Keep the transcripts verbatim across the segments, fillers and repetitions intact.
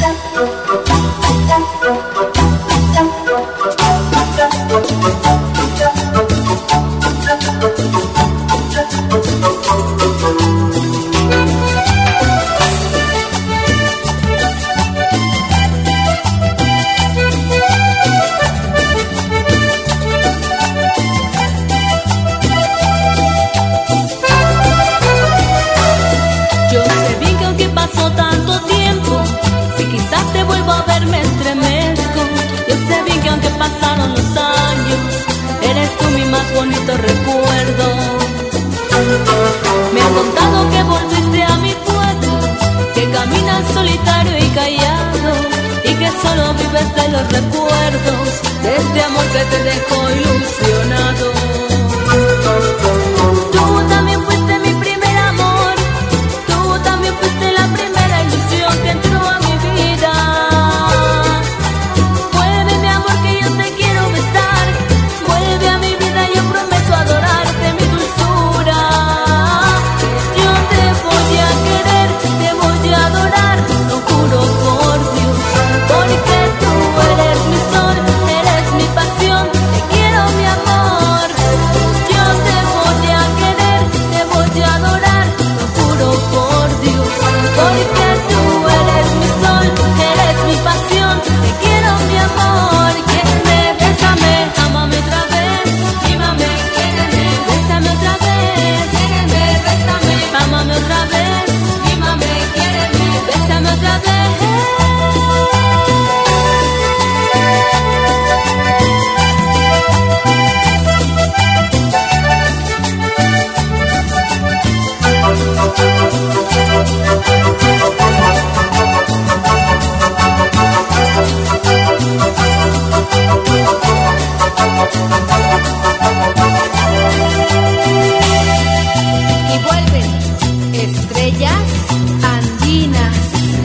Bonito recuerdo. Me han contado que volviste a mi pueblo, que caminas solitario y callado, y que solo vives de los recuerdos de este amor que te dejó ilusionado. Tú también fuiste mi primer amor, tú también fuiste la primera ilusión que entró a mi vida. Vuelve mi amor que yo te quiero besar, vuelve a mi vida, yo prometo adorarte, mi dulzura. Yo te voy a querer, te voy a adorar, lo juro por Dios, porque tú eres mi sol, eres mi pasión, te quiero mi amor. Yo te voy a querer, te voy a adorar, lo juro por Dios, porque tú eres mi sol, eres mi pasión, te quiero mi amor. Quiéreme, bésame, ámame otra vez, mímame, quiéreme, bésame otra vez, quiéreme, bésame, ámame otra vez, mímame, quiéreme, bésame otra vez. Y vuelven estrellas andinas.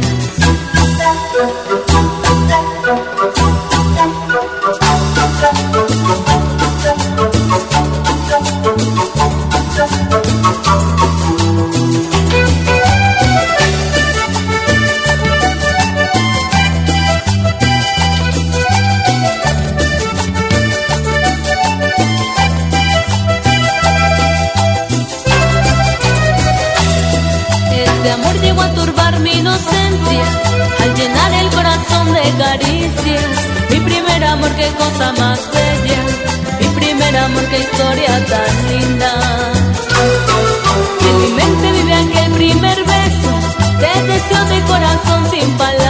Este amor llegó a turbar mi inocencia, al llenar el corazón de caricias. Mi primer amor, qué cosa más bella, mi primer amor, qué historia tan linda. En mi mente vive aquel primer beso, te deseo mi corazón sin palabras.